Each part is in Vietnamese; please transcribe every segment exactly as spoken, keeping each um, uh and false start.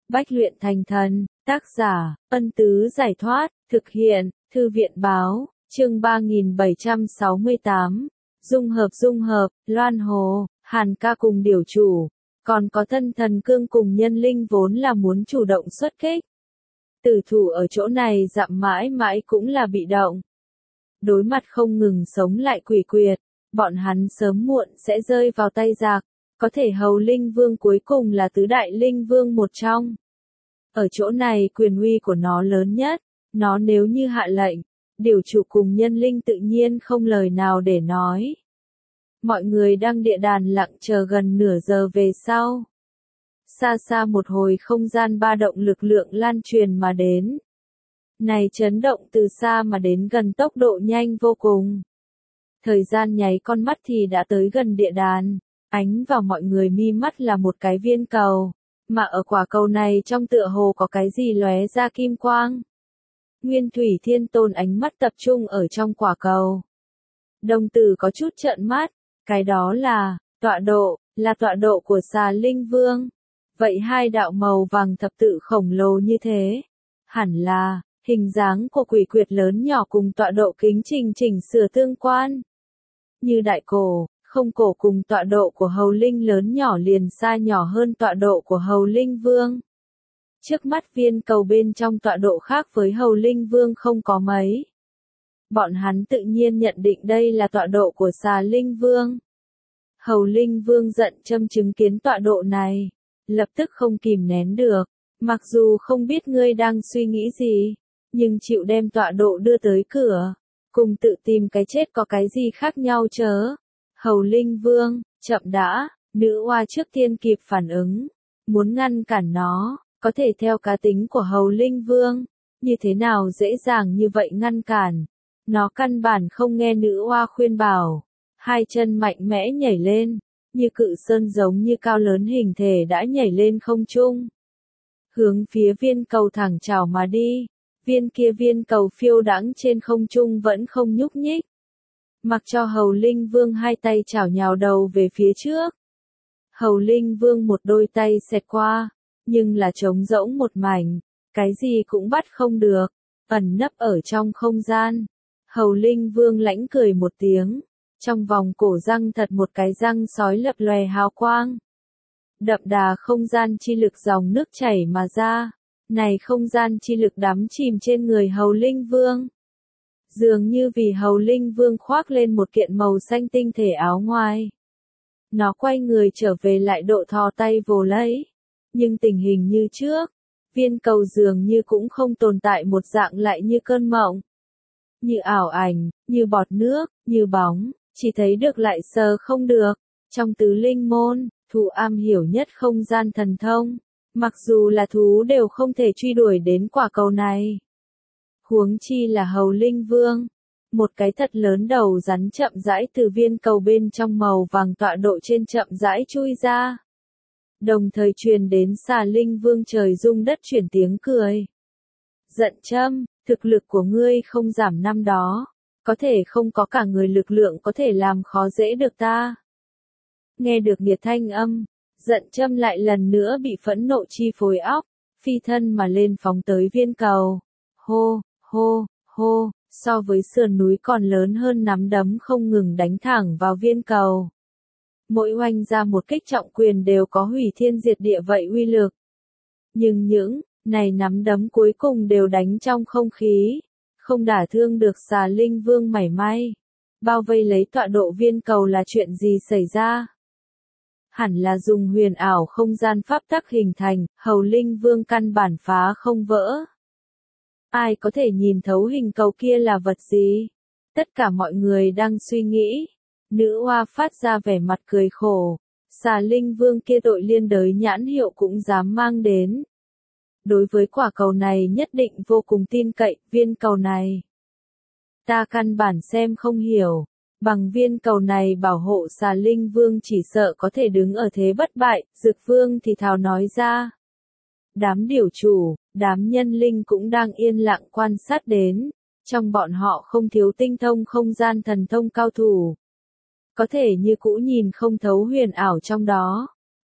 Bách luyện thành thần, tác giả, Ân Tứ Giải Thoát, thực hiện, Thư viện Báo, chương ba nghìn bảy trăm sáu mươi tám, dung hợp dung hợp, Loan Hồ, Hàn Ca cùng điều chủ, còn có thân thần cương cùng nhân linh vốn là muốn chủ động xuất kích. Tử thủ ở chỗ này dặm mãi mãi cũng là bị động. Đối mặt không ngừng sống lại quỷ quyệt, bọn hắn sớm muộn sẽ rơi vào tay giặc. Có thể hầu linh vương cuối cùng là tứ đại linh vương một trong. Ở chỗ này quyền uy của nó lớn nhất, nó nếu như hạ lệnh, điều chủ cùng nhân linh tự nhiên không lời nào để nói. Mọi người đang địa đàn lặng chờ gần nửa giờ về sau. Xa xa một hồi không gian ba động lực lượng lan truyền mà đến. Này chấn động từ xa mà đến gần tốc độ nhanh vô cùng. Thời gian nháy con mắt thì đã tới gần địa đàn. Ánh vào mọi người mi mắt là một cái viên cầu, mà ở quả cầu này trong tựa hồ có cái gì lóe ra kim quang. Nguyên Thủy Thiên Tôn ánh mắt tập trung ở trong quả cầu. Đồng tử có chút trợn mắt, cái đó là, tọa độ, là tọa độ của Xà Linh Vương. Vậy hai đạo màu vàng thập tự khổng lồ như thế, hẳn là, hình dáng của quỷ quyệt lớn nhỏ cùng tọa độ kính trình chỉnh sửa tương quan. Như đại cổ. Không cổ cùng tọa độ của hầu linh lớn nhỏ liền xa nhỏ hơn tọa độ của hầu linh vương. Trước mắt viên cầu bên trong tọa độ khác với hầu linh vương không có mấy. Bọn hắn tự nhiên nhận định đây là tọa độ của Xà Linh Vương. Hầu linh vương giận châm chứng kiến tọa độ này, lập tức không kìm nén được. Mặc dù không biết ngươi đang suy nghĩ gì, nhưng chịu đem tọa độ đưa tới cửa, cùng tự tìm cái chết có cái gì khác nhau chớ. Hầu Linh Vương, chậm đã, nữ oa trước tiên kịp phản ứng, muốn ngăn cản nó, có thể theo cá tính của Hầu Linh Vương, như thế nào dễ dàng như vậy ngăn cản, nó căn bản không nghe nữ oa khuyên bảo, hai chân mạnh mẽ nhảy lên, như cự sơn giống như cao lớn hình thể đã nhảy lên không trung, hướng phía viên cầu thẳng chảo mà đi, viên kia viên cầu phiêu đãng trên không trung vẫn không nhúc nhích. Mặc cho Hầu Linh Vương hai tay chảo nhào đầu về phía trước. Hầu Linh Vương một đôi tay xẹt qua, nhưng là trống rỗng một mảnh, cái gì cũng bắt không được, ẩn nấp ở trong không gian. Hầu Linh Vương lãnh cười một tiếng, trong vòng cổ răng thật một cái răng sói lập lòe hào quang. Đậm đà không gian chi lực dòng nước chảy mà ra, này không gian chi lực đắm chìm trên người Hầu Linh Vương. Dường như vì Hầu Linh Vương khoác lên một kiện màu xanh tinh thể áo ngoài. Nó quay người trở về lại độ thò tay vồ lấy. Nhưng tình hình như trước, viên cầu dường như cũng không tồn tại một dạng lại như cơn mộng. Như ảo ảnh, như bọt nước, như bóng, chỉ thấy được lại sờ không được. Trong tứ linh môn, thú am hiểu nhất không gian thần thông. Mặc dù là thú đều không thể truy đuổi đến quả cầu này. Huống chi là Hầu Linh Vương, một cái thật lớn đầu rắn chậm rãi từ viên cầu bên trong màu vàng tọa độ trên chậm rãi chui ra. Đồng thời truyền đến Xà Linh Vương trời rung đất chuyển tiếng cười. Giận châm, thực lực của ngươi không giảm năm đó, có thể không có cả người lực lượng có thể làm khó dễ được ta. Nghe được nghiệt thanh âm, giận châm lại lần nữa bị phẫn nộ chi phối óc, phi thân mà lên phóng tới viên cầu. Hô! Hô, hô, so với sườn núi còn lớn hơn nắm đấm không ngừng đánh thẳng vào viên cầu. Mỗi oanh ra một kích trọng quyền đều có hủy thiên diệt địa vậy uy lực. Nhưng những, này nắm đấm cuối cùng đều đánh trong không khí, không đả thương được Xà Linh Vương mảy may. Bao vây lấy tọa độ viên cầu là chuyện gì xảy ra? Hẳn là dùng huyền ảo không gian pháp tắc hình thành, Hầu Linh Vương căn bản phá không vỡ. Ai có thể nhìn thấu hình cầu kia là vật gì? Tất cả mọi người đang suy nghĩ. Nữ oa phát ra vẻ mặt cười khổ. Xà Linh Vương kia tội liên đới nhãn hiệu cũng dám mang đến. Đối với quả cầu này nhất định vô cùng tin cậy, viên cầu này. Ta căn bản xem không hiểu. Bằng viên cầu này bảo hộ Xà Linh Vương chỉ sợ có thể đứng ở thế bất bại, Dực Vương thì thào nói ra. Đám điều chủ, đám nhân linh cũng đang yên lặng quan sát đến, trong bọn họ không thiếu tinh thông không gian thần thông cao thủ. Có thể như cũ nhìn không thấu huyền ảo trong đó,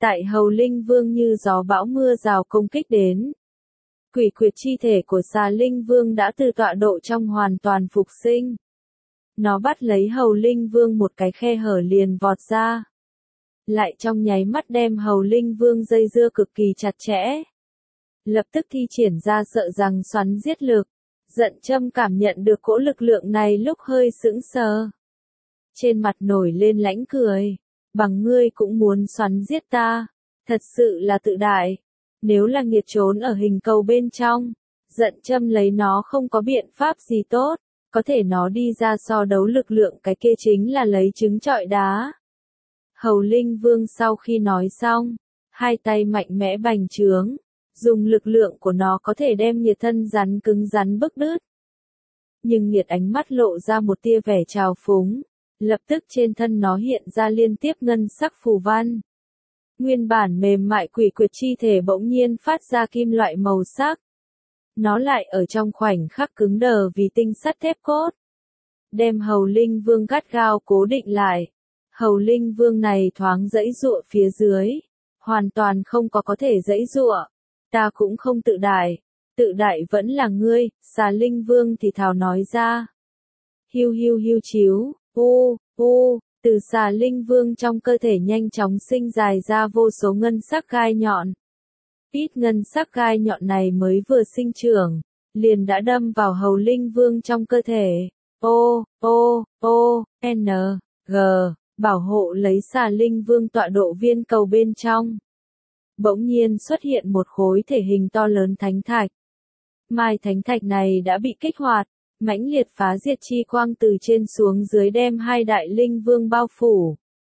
Tại Hầu Linh Vương như gió bão mưa rào công kích đến. Quỷ quyệt chi thể của xà Linh Vương đã từ tọa độ trong hoàn toàn phục sinh. Nó bắt lấy Hầu Linh Vương một cái khe hở liền vọt ra. Lại trong nháy mắt đem Hầu Linh Vương dây dưa cực kỳ chặt chẽ. Lập tức thi triển ra sợ rằng xoắn giết lực. Giận Châm cảm nhận được cỗ lực lượng này lúc hơi sững sờ. Trên mặt nổi lên lãnh cười. Bằng ngươi cũng muốn xoắn giết ta. Thật sự là tự đại. Nếu là nghiệt trốn ở hình cầu bên trong. Giận Châm lấy nó không có biện pháp gì tốt. Có thể nó đi ra so đấu lực lượng cái kia chính là lấy trứng trọi đá. Hầu Linh Vương sau khi nói xong. Hai tay mạnh mẽ bành trướng. Dùng lực lượng của nó có thể đem Nghiệt thân rắn cứng rắn bức đứt. Nhưng Nghiệt ánh mắt lộ ra một tia vẻ trào phúng. Lập tức trên thân nó hiện ra liên tiếp ngân sắc phù văn. Nguyên bản mềm mại quỷ quyệt chi thể bỗng nhiên phát ra kim loại màu sắc. Nó lại ở trong khoảnh khắc cứng đờ vì tinh sắt thép cốt. Đem Hầu Linh Vương gắt gao cố định lại. Hầu Linh Vương này thoáng giãy giụa phía dưới. Hoàn toàn không có có thể giãy giụa. Ta cũng không tự đại. Tự đại vẫn là ngươi, xà Linh Vương thì thào nói ra. Hiu hiu hiu chiếu, ô, ô, từ xà Linh Vương trong cơ thể nhanh chóng sinh dài ra vô số ngân sắc gai nhọn. Ít ngân sắc gai nhọn này mới vừa sinh trưởng, liền đã đâm vào Hầu Linh Vương trong cơ thể. O, O, O, N, G, bảo hộ lấy xà Linh Vương tọa độ viên cầu bên trong. Bỗng nhiên xuất hiện một khối thể hình to lớn thánh thạch. Mai thánh thạch này đã bị kích hoạt, mãnh liệt phá diệt chi quang từ trên xuống dưới đem hai đại linh vương bao phủ.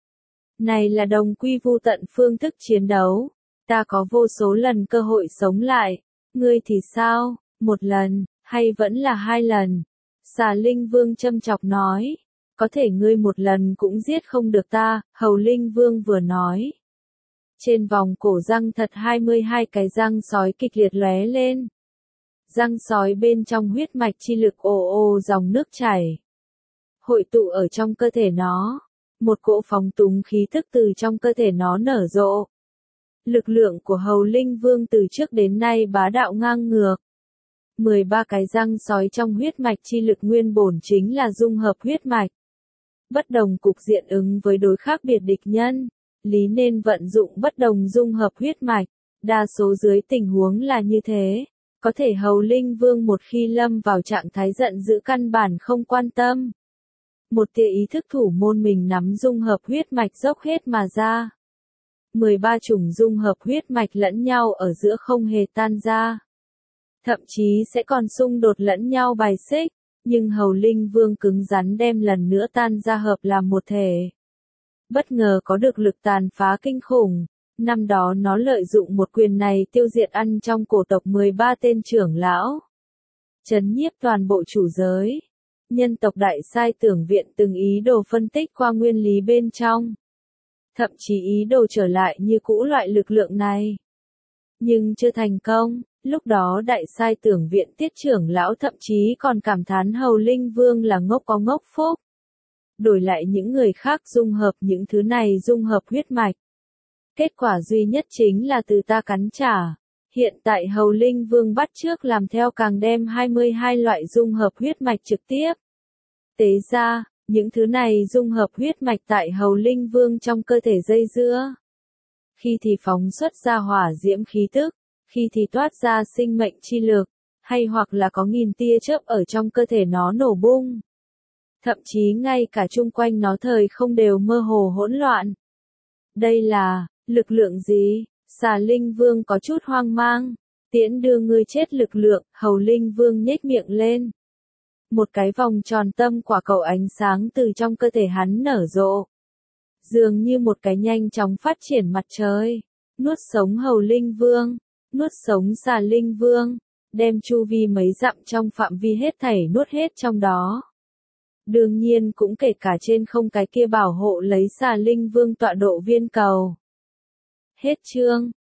Này là đồng quy vu tận phương thức chiến đấu. Ta có vô số lần cơ hội sống lại. Ngươi thì sao? Một lần, hay vẫn là hai lần? Xà Linh Vương châm chọc nói. Có thể ngươi một lần cũng giết không được ta, Hầu Linh Vương vừa nói. Trên vòng cổ răng thật hai mươi hai cái răng sói kịch liệt lóe lên. Răng sói bên trong huyết mạch chi lực ồ ồ dòng nước chảy. Hội tụ ở trong cơ thể nó. Một cỗ phóng túng khí thức từ trong cơ thể nó nở rộ. Lực lượng của Hầu Linh Vương từ trước đến nay bá đạo ngang ngược. mười ba cái răng sói trong huyết mạch chi lực nguyên bổn chính là dung hợp huyết mạch. Bất đồng cục diện ứng với đối khác biệt địch nhân. Lý nên vận dụng bất đồng dung hợp huyết mạch. Đa số dưới tình huống là như thế. Có thể Hầu Linh Vương một khi lâm vào trạng thái giận dữ căn bản không quan tâm. Một tia ý thức thủ môn mình nắm dung hợp huyết mạch dốc hết mà ra. mười ba chủng dung hợp huyết mạch lẫn nhau ở giữa không hề tan ra. Thậm chí sẽ còn xung đột lẫn nhau bài xích. Nhưng Hầu Linh Vương cứng rắn đem lần nữa tan ra hợp làm một thể. Bất ngờ có được lực tàn phá kinh khủng. Năm đó nó lợi dụng một quyền này tiêu diệt ăn trong cổ tộc mười ba tên trưởng lão. Chấn nhiếp toàn bộ chủ giới. Nhân tộc Đại Sai Tưởng Viện từng ý đồ phân tích qua nguyên lý bên trong. Thậm chí ý đồ trở lại như cũ loại lực lượng này. Nhưng chưa thành công, lúc đó Đại Sai Tưởng Viện tiết trưởng lão thậm chí còn cảm thán Hầu Linh Vương là ngốc có ngốc phúc. Đổi lại những người khác dung hợp những thứ này dung hợp huyết mạch. Kết quả duy nhất chính là từ ta cắn trả. Hiện tại Hầu Linh Vương bắt chước làm theo càng đem hai mươi hai loại dung hợp huyết mạch trực tiếp. Tế ra, những thứ này dung hợp huyết mạch tại Hầu Linh Vương trong cơ thể dây dưa. Khi thì phóng xuất ra hỏa diễm khí tức, khi thì toát ra sinh mệnh chi lực, hay hoặc là có nghìn tia chớp ở trong cơ thể nó nổ bung. Thậm chí ngay cả chung quanh nó thời không đều mơ hồ hỗn loạn. Đây là lực lượng gì? Xà Linh Vương có chút hoang mang. Tiễn đưa ngươi chết lực lượng, Hầu Linh Vương nhếch miệng lên. Một cái vòng tròn tâm quả cầu ánh sáng từ trong cơ thể hắn nở rộ. Dường như một cái nhanh chóng phát triển mặt trời. Nuốt sống Hầu Linh Vương. Nuốt sống Xà Linh Vương. Đem chu vi mấy dặm trong phạm vi hết thảy nuốt hết trong đó. Đương nhiên cũng kể cả trên không cái kia bảo hộ lấy Xà Linh Vương tọa độ viên cầu. Hết chương.